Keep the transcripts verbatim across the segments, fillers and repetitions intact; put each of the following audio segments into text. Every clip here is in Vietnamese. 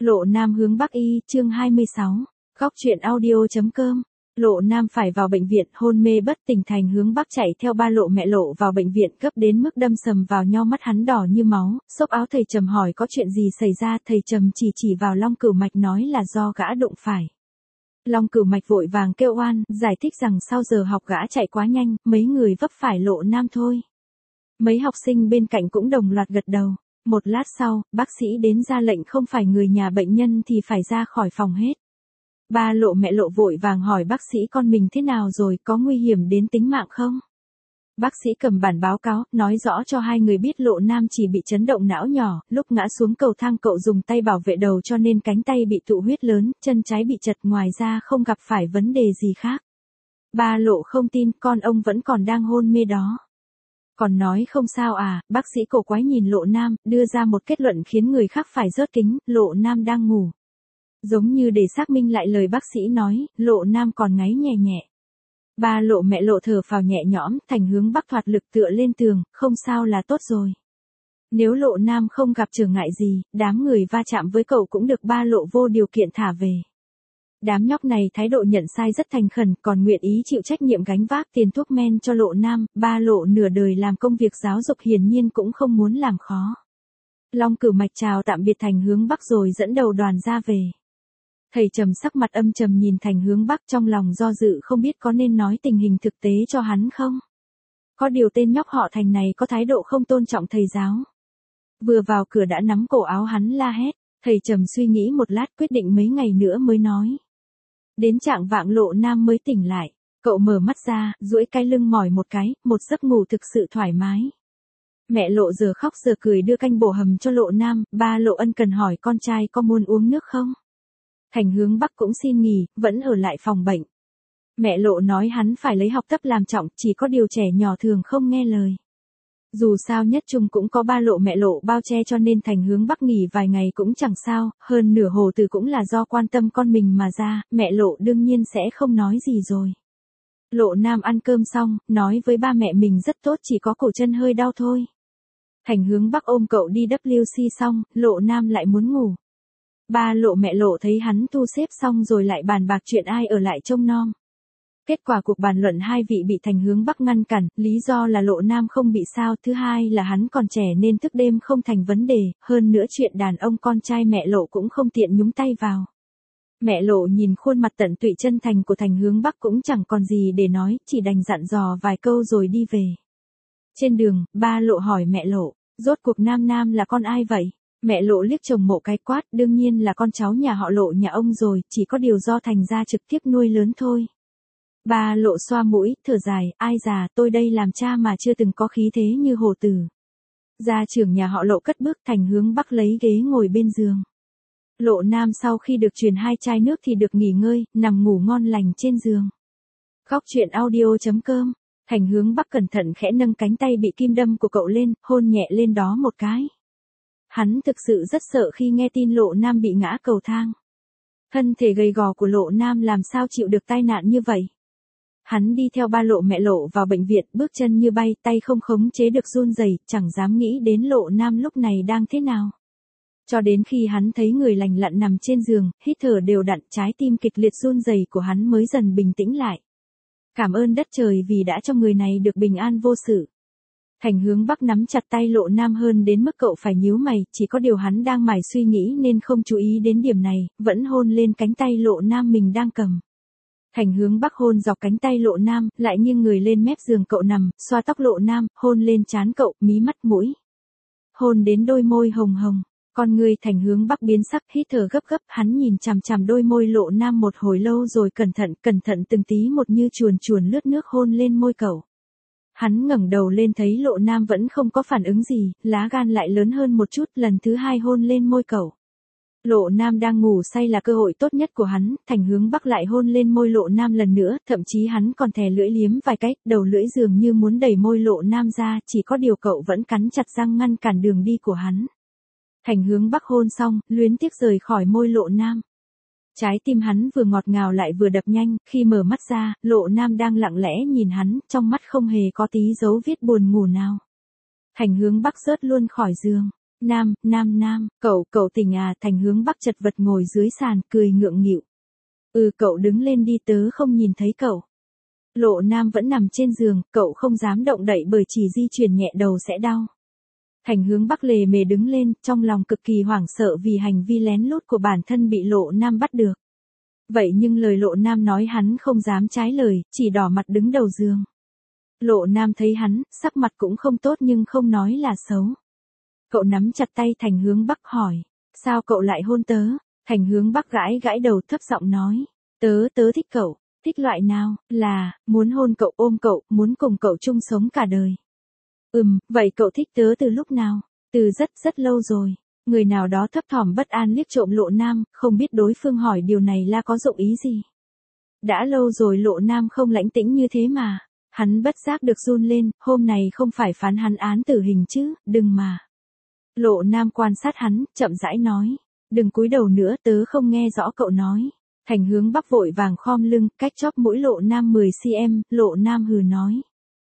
Lộ Nam hướng Bắc y, chương hai mươi sáu. Góc truyện audio.com. Lộ Nam phải vào bệnh viện, hôn mê bất tỉnh. Thành hướng Bắc chạy theo ba Lộ mẹ Lộ vào bệnh viện, gấp đến mức đâm sầm vào nho, mắt hắn đỏ như máu, xốc áo. Thầy Trầm hỏi có chuyện gì xảy ra, thầy Trầm chỉ chỉ vào Long Cửu Mạch nói là do gã đụng phải. Long Cửu Mạch vội vàng kêu oan, giải thích rằng sau giờ học gã chạy quá nhanh, mấy người vấp phải Lộ Nam thôi. Mấy học sinh bên cạnh cũng đồng loạt gật đầu. Một lát sau, bác sĩ đến ra lệnh không phải người nhà bệnh nhân thì phải ra khỏi phòng hết. Ba Lộ mẹ Lộ vội vàng hỏi bác sĩ con mình thế nào rồi, có nguy hiểm đến tính mạng không? Bác sĩ cầm bản báo cáo, nói rõ cho hai người biết Lộ Nam chỉ bị chấn động não nhỏ, lúc ngã xuống cầu thang cậu dùng tay bảo vệ đầu cho nên cánh tay bị tụ huyết lớn, chân trái bị chật, ngoài ra không gặp phải vấn đề gì khác. Ba Lộ không tin, con ông vẫn còn đang hôn mê đó. Còn nói không sao à, bác sĩ cổ quái nhìn Lộ Nam, đưa ra một kết luận khiến người khác phải rớt kính, Lộ Nam đang ngủ. Giống như để xác minh lại lời bác sĩ nói, Lộ Nam còn ngáy nhẹ nhẹ. Ba Lộ mẹ Lộ thở phào nhẹ nhõm, Thành hướng Bắc thoạt lực tựa lên tường, không sao là tốt rồi. Nếu Lộ Nam không gặp trở ngại gì, đám người va chạm với cậu cũng được ba Lộ vô điều kiện thả về. Đám nhóc này thái độ nhận sai rất thành khẩn, còn nguyện ý chịu trách nhiệm gánh vác tiền thuốc men cho Lộ Nam. Ba Lộ nửa đời làm công việc giáo dục hiển nhiên cũng không muốn làm khó. Long Cửu Mạch chào tạm biệt Thành hướng Bắc rồi dẫn đầu đoàn ra về. Thầy Trầm sắc mặt âm trầm nhìn Thành hướng Bắc, trong lòng do dự không biết có nên nói tình hình thực tế cho hắn không. Có điều tên nhóc họ Thành này có thái độ không tôn trọng thầy giáo. Vừa vào cửa đã nắm cổ áo hắn la hét. Thầy Trầm suy nghĩ một lát quyết định mấy ngày nữa mới nói. Đến trạng vạng Lộ Nam mới tỉnh lại. Cậu mở mắt ra, duỗi cái lưng mỏi một cái, một giấc ngủ thực sự thoải mái. Mẹ Lộ giờ khóc giờ cười đưa canh bổ hầm cho Lộ Nam. Ba Lộ ân cần hỏi con trai có muốn uống nước không? Thành hướng Bắc cũng xin nghỉ, vẫn ở lại phòng bệnh. Mẹ Lộ nói hắn phải lấy học tập làm trọng, chỉ có điều trẻ nhỏ thường không nghe lời. Dù sao nhất chung cũng có ba Lộ mẹ Lộ bao che cho nên Thành hướng Bắc nghỉ vài ngày cũng chẳng sao, hơn nửa Hồ Từ cũng là do quan tâm con mình mà ra, mẹ Lộ đương nhiên sẽ không nói gì rồi. Lộ Nam ăn cơm xong, nói với ba mẹ mình rất tốt, chỉ có cổ chân hơi đau thôi. Thành hướng Bắc ôm cậu đi W C xong, Lộ Nam lại muốn ngủ. Ba Lộ mẹ Lộ thấy hắn thu xếp xong rồi lại bàn bạc chuyện ai ở lại trông nom. Kết quả cuộc bàn luận hai vị bị Thành hướng Bắc ngăn cản, lý do là Lộ Nam không bị sao, thứ hai là hắn còn trẻ nên thức đêm không thành vấn đề, hơn nữa chuyện đàn ông con trai mẹ Lộ cũng không tiện nhúng tay vào. Mẹ Lộ nhìn khuôn mặt tận tụy chân thành của Thành hướng Bắc cũng chẳng còn gì để nói, chỉ đành dặn dò vài câu rồi đi về. Trên đường, ba Lộ hỏi mẹ Lộ, rốt cuộc Nam Nam là con ai vậy? Mẹ Lộ liếc chồng Mộ cái quát, đương nhiên là con cháu nhà họ Lộ nhà ông rồi, chỉ có điều do Thành gia trực tiếp nuôi lớn thôi. Ba Lộ xoa mũi, thở dài, ai già, tôi đây làm cha mà chưa từng có khí thế như Hồ Tử. Gia trưởng nhà họ Lộ cất bước, Thành hướng Bắc lấy ghế ngồi bên giường. Lộ Nam sau khi được truyền hai chai nước thì được nghỉ ngơi, nằm ngủ ngon lành trên giường. Góc truyện audio.com. Thành hướng Bắc cẩn thận khẽ nâng cánh tay bị kim đâm của cậu lên, hôn nhẹ lên đó một cái. Hắn thực sự rất sợ khi nghe tin Lộ Nam bị ngã cầu thang. Thân thể gầy gò của Lộ Nam làm sao chịu được tai nạn như vậy. Hắn đi theo ba Lộ mẹ Lộ vào bệnh viện, bước chân như bay, tay không khống chế được run rẩy, chẳng dám nghĩ đến Lộ Nam lúc này đang thế nào. Cho đến khi hắn thấy người lành lặn nằm trên giường, hít thở đều đặn, trái tim kịch liệt run rẩy của hắn mới dần bình tĩnh lại. Cảm ơn đất trời vì đã cho người này được bình an vô sự. Thành hướng Bắc nắm chặt tay Lộ Nam hơn đến mức cậu phải nhíu mày, chỉ có điều hắn đang mải suy nghĩ nên không chú ý đến điểm này, vẫn hôn lên cánh tay Lộ Nam mình đang cầm. Thành hướng Bắc hôn dọc cánh tay Lộ Nam, lại nghiêng người lên mép giường cậu nằm, xoa tóc Lộ Nam, hôn lên trán cậu, mí mắt mũi. Hôn đến đôi môi hồng hồng, con người Thành hướng Bắc biến sắc, hít thở gấp gấp, hắn nhìn chằm chằm đôi môi Lộ Nam một hồi lâu rồi cẩn thận, cẩn thận từng tí một như chuồn chuồn lướt nước hôn lên môi cậu. Hắn ngẩng đầu lên thấy Lộ Nam vẫn không có phản ứng gì, lá gan lại lớn hơn một chút, lần thứ hai hôn lên môi cậu. Lộ Nam đang ngủ say là cơ hội tốt nhất của hắn, Thành hướng Bắc lại hôn lên môi Lộ Nam lần nữa, thậm chí hắn còn thè lưỡi liếm vài cái, đầu lưỡi dường như muốn đẩy môi Lộ Nam ra, chỉ có điều cậu vẫn cắn chặt răng ngăn cản đường đi của hắn. Thành hướng Bắc hôn xong, luyến tiếc rời khỏi môi Lộ Nam. Trái tim hắn vừa ngọt ngào lại vừa đập nhanh, khi mở mắt ra, Lộ Nam đang lặng lẽ nhìn hắn, trong mắt không hề có tí dấu viết buồn ngủ nào. Thành hướng Bắc rớt luôn khỏi giường. Nam, Nam Nam, cậu, cậu tỉnh à? Thành Hướng Bắc chật vật ngồi dưới sàn, cười ngượng nghịu. Ừ, cậu đứng lên đi, tớ không nhìn thấy cậu. Lộ Nam vẫn nằm trên giường, cậu không dám động đậy bởi chỉ di chuyển nhẹ đầu sẽ đau. Thành Hướng Bắc lề mề đứng lên, trong lòng cực kỳ hoảng sợ vì hành vi lén lút của bản thân bị Lộ Nam bắt được. Vậy nhưng lời Lộ Nam nói hắn không dám trái lời, chỉ đỏ mặt đứng đầu giường. Lộ Nam thấy hắn, sắc mặt cũng không tốt nhưng không nói là xấu. Cậu nắm chặt tay Thành Hướng Bắc hỏi, sao cậu lại hôn tớ? Thành Hướng Bắc gãi gãi đầu thấp giọng nói, tớ tớ thích cậu. Thích loại nào? Là, muốn hôn cậu, ôm cậu, muốn cùng cậu chung sống cả đời. Ừm, vậy cậu thích tớ từ lúc nào? Từ rất rất lâu rồi. Người nào đó thấp thỏm bất an liếc trộm Lộ Nam, không biết đối phương hỏi điều này là có dụng ý gì. Đã lâu rồi Lộ Nam không lãnh tĩnh như thế mà. Hắn bất giác được run lên, hôm này không phải phán hắn án tử hình chứ, đừng mà. Lộ Nam quan sát hắn, chậm rãi nói, đừng cúi đầu nữa, tớ không nghe rõ cậu nói. Thành Hướng Bắc vội vàng khom lưng, cách chóp mũi Lộ Nam mười xăng-ti-mét, Lộ Nam hừ nói.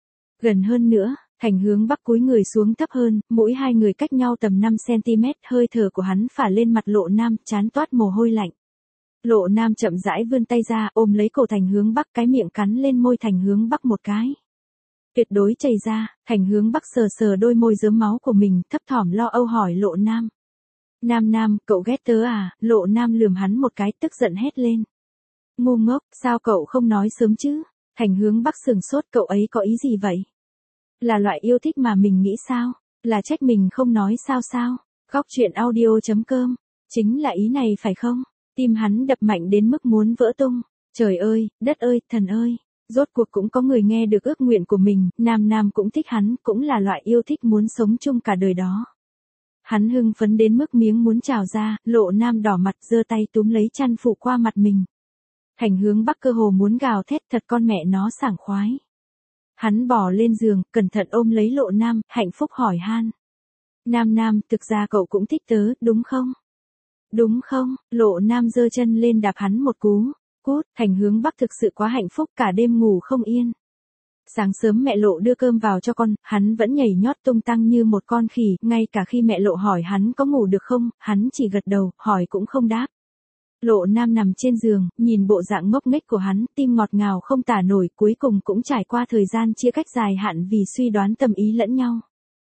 Gần hơn nữa, Thành Hướng Bắc cúi người xuống thấp hơn, mũi hai người cách nhau tầm năm xăng-ti-mét, hơi thở của hắn phả lên mặt Lộ Nam, trán toát mồ hôi lạnh. Lộ Nam chậm rãi vươn tay ra, ôm lấy cổ Thành Hướng Bắc, cái miệng cắn lên môi Thành Hướng Bắc một cái. Tuyệt đối chảy ra, Thành Hướng Bắc sờ sờ đôi môi rớm máu của mình, thấp thỏm lo âu hỏi Lộ Nam. Nam Nam, cậu ghét tớ à? Lộ Nam lườm hắn một cái, tức giận hét lên. Ngu ngốc, sao cậu không nói sớm chứ? Thành Hướng Bắc sừng sốt, cậu ấy có ý gì vậy? Là loại yêu thích mà mình nghĩ sao? Là trách mình không nói sao sao? Góc truyện audio chấm com. Chính là ý này phải không? Tim hắn đập mạnh đến mức muốn vỡ tung. Trời ơi, đất ơi, thần ơi. Rốt cuộc cũng có người nghe được ước nguyện của mình, Nam Nam cũng thích hắn, cũng là loại yêu thích muốn sống chung cả đời đó. Hắn hưng phấn đến mức miếng muốn trào ra, Lộ Nam đỏ mặt giơ tay túm lấy chăn phủ qua mặt mình. Thành Hướng Bắc cơ hồ muốn gào thét, thật con mẹ nó sảng khoái. Hắn bò lên giường, cẩn thận ôm lấy Lộ Nam, hạnh phúc hỏi han. Nam Nam, thực ra cậu cũng thích tớ, đúng không? Đúng không? Lộ Nam giơ chân lên đạp hắn một cú. Cút, Thành Hướng Bắc thực sự quá hạnh phúc, cả đêm ngủ không yên. Sáng sớm mẹ Lộ đưa cơm vào cho con, hắn vẫn nhảy nhót tung tăng như một con khỉ, ngay cả khi mẹ Lộ hỏi hắn có ngủ được không, hắn chỉ gật đầu, hỏi cũng không đáp. Lộ Nam nằm trên giường, nhìn bộ dạng ngốc nghếch của hắn, tim ngọt ngào không tả nổi, cuối cùng cũng trải qua thời gian chia cách dài hạn vì suy đoán tâm ý lẫn nhau.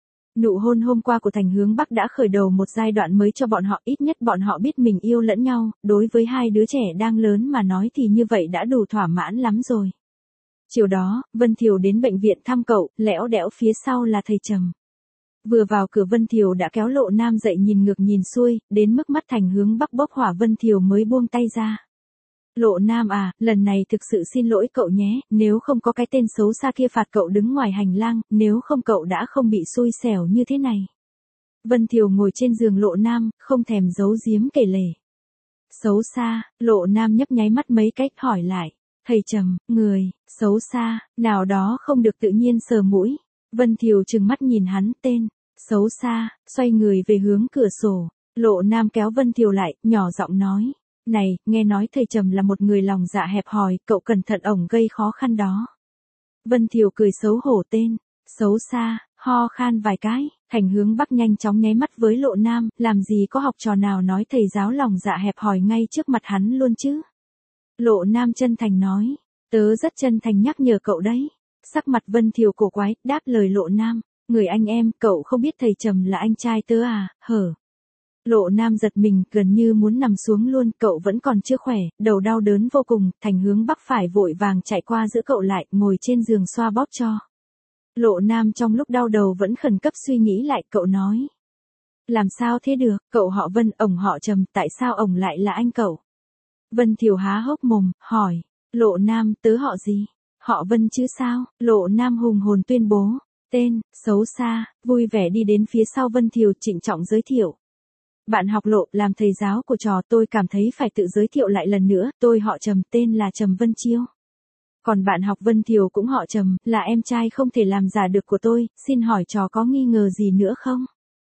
Nụ hôn hôm qua của Thành Hướng Bắc đã khởi đầu một giai đoạn mới cho bọn họ, ít nhất bọn họ biết mình yêu lẫn nhau, đối với hai đứa trẻ đang lớn mà nói thì như vậy đã đủ thỏa mãn lắm rồi. Chiều đó, Vân Thiều đến bệnh viện thăm cậu, lẽo đẽo phía sau là thầy Trầm. Vừa vào cửa Vân Thiều đã kéo Lộ Nam dậy nhìn ngược nhìn xuôi, đến mức mắt Thành Hướng Bắc bốc hỏa Vân Thiều mới buông tay ra. Lộ Nam à, lần này thực sự xin lỗi cậu nhé, nếu không có cái tên xấu xa kia phạt cậu đứng ngoài hành lang, nếu không cậu đã không bị xui xẻo như thế này. Vân Thiều ngồi trên giường Lộ Nam, không thèm giấu giếm kể lể. Xấu xa, Lộ Nam nhấp nháy mắt mấy cách hỏi lại. Thầy Trầm, người, xấu xa, nào đó không được tự nhiên sờ mũi. Vân Thiều trừng mắt nhìn hắn, tên, xấu xa, xoay người về hướng cửa sổ. Lộ Nam kéo Vân Thiều lại, nhỏ giọng nói. Này, nghe nói thầy Trầm là một người lòng dạ hẹp hòi, cậu cẩn thận ổng gây khó khăn đó. Vân Thiều cười xấu hổ, tên, xấu xa, ho khan vài cái. Thành Hướng Bắc nhanh chóng nháy mắt với Lộ Nam, làm gì có học trò nào nói thầy giáo lòng dạ hẹp hòi ngay trước mặt hắn luôn chứ. Lộ Nam chân thành nói, tớ rất chân thành nhắc nhở cậu đấy. Sắc mặt Vân Thiều cổ quái, đáp lời Lộ Nam, người anh em, cậu không biết thầy Trầm là anh trai tớ à, hở. Lộ Nam giật mình, gần như muốn nằm xuống luôn, cậu vẫn còn chưa khỏe, đầu đau đớn vô cùng, Thành Hướng Bắc phải vội vàng chạy qua giữ cậu lại, ngồi trên giường xoa bóp cho. Lộ Nam trong lúc đau đầu vẫn khẩn cấp suy nghĩ lại, cậu nói. Làm sao thế được, cậu họ Vân, ổng họ Trầm, tại sao ổng lại là anh cậu? Vân Thiều há hốc mồm, hỏi, Lộ Nam, tớ họ gì? Họ Vân chứ sao? Lộ Nam hùng hồn tuyên bố, tên, xấu xa, vui vẻ đi đến phía sau Vân Thiều trịnh trọng giới thiệu. Bạn học Lộ, làm thầy giáo của trò, tôi cảm thấy phải tự giới thiệu lại lần nữa, tôi họ Trầm, tên là Trầm Vân Chiêu. Còn bạn học Vân Thiều cũng họ Trầm, là em trai không thể làm giả được của tôi, xin hỏi trò có nghi ngờ gì nữa không?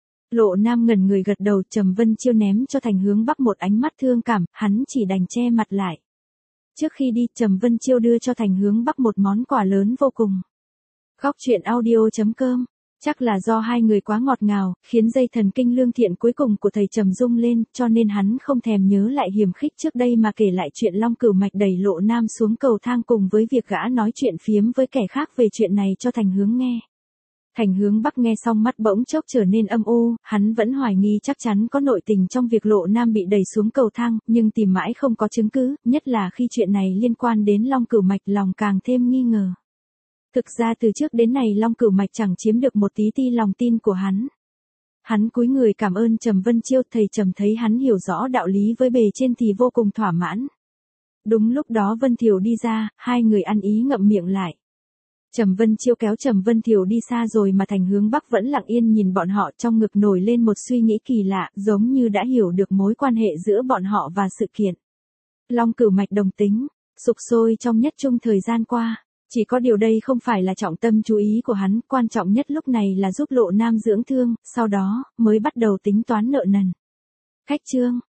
Lộ Nam ngẩn người gật đầu, Trầm Vân Chiêu ném cho Thành Hướng Bắc một ánh mắt thương cảm, hắn chỉ đành che mặt lại. Trước khi đi, Trầm Vân Chiêu đưa cho Thành Hướng Bắc một món quà lớn vô cùng. Góc truyện audio chấm com Chắc là do hai người quá ngọt ngào, khiến dây thần kinh lương thiện cuối cùng của thầy trầm rung lên, cho nên hắn không thèm nhớ lại hiềm khích trước đây mà kể lại chuyện Long Cửu Mạch đẩy Lộ Nam xuống cầu thang cùng với việc gã nói chuyện phiếm với kẻ khác về chuyện này cho Thành Hướng nghe. Thành Hướng Bắc nghe xong mắt bỗng chốc trở nên âm u, hắn vẫn hoài nghi chắc chắn có nội tình trong việc Lộ Nam bị đẩy xuống cầu thang, nhưng tìm mãi không có chứng cứ, nhất là khi chuyện này liên quan đến Long Cửu Mạch lòng càng thêm nghi ngờ. Thực ra từ trước đến nay Long Cửu Mạch chẳng chiếm được một tí ti lòng tin của hắn. Hắn cúi người cảm ơn Trầm Vân Chiêu, thầy Trầm thấy hắn hiểu rõ đạo lý với bề trên thì vô cùng thỏa mãn. Đúng lúc đó Vân Thiều đi ra, hai người ăn ý ngậm miệng lại. Trầm Vân Chiêu kéo Trầm Vân Thiều đi xa rồi mà Thành Hướng Bắc vẫn lặng yên nhìn bọn họ, trong ngực nổi lên một suy nghĩ kỳ lạ, giống như đã hiểu được mối quan hệ giữa bọn họ và sự kiện. Long Cửu Mạch đồng tính, sục sôi trong nhất trung thời gian qua. Chỉ có điều đây không phải là trọng tâm chú ý của hắn, quan trọng nhất lúc này là giúp Lộ Nam dưỡng thương, sau đó mới bắt đầu tính toán nợ nần. Khách trương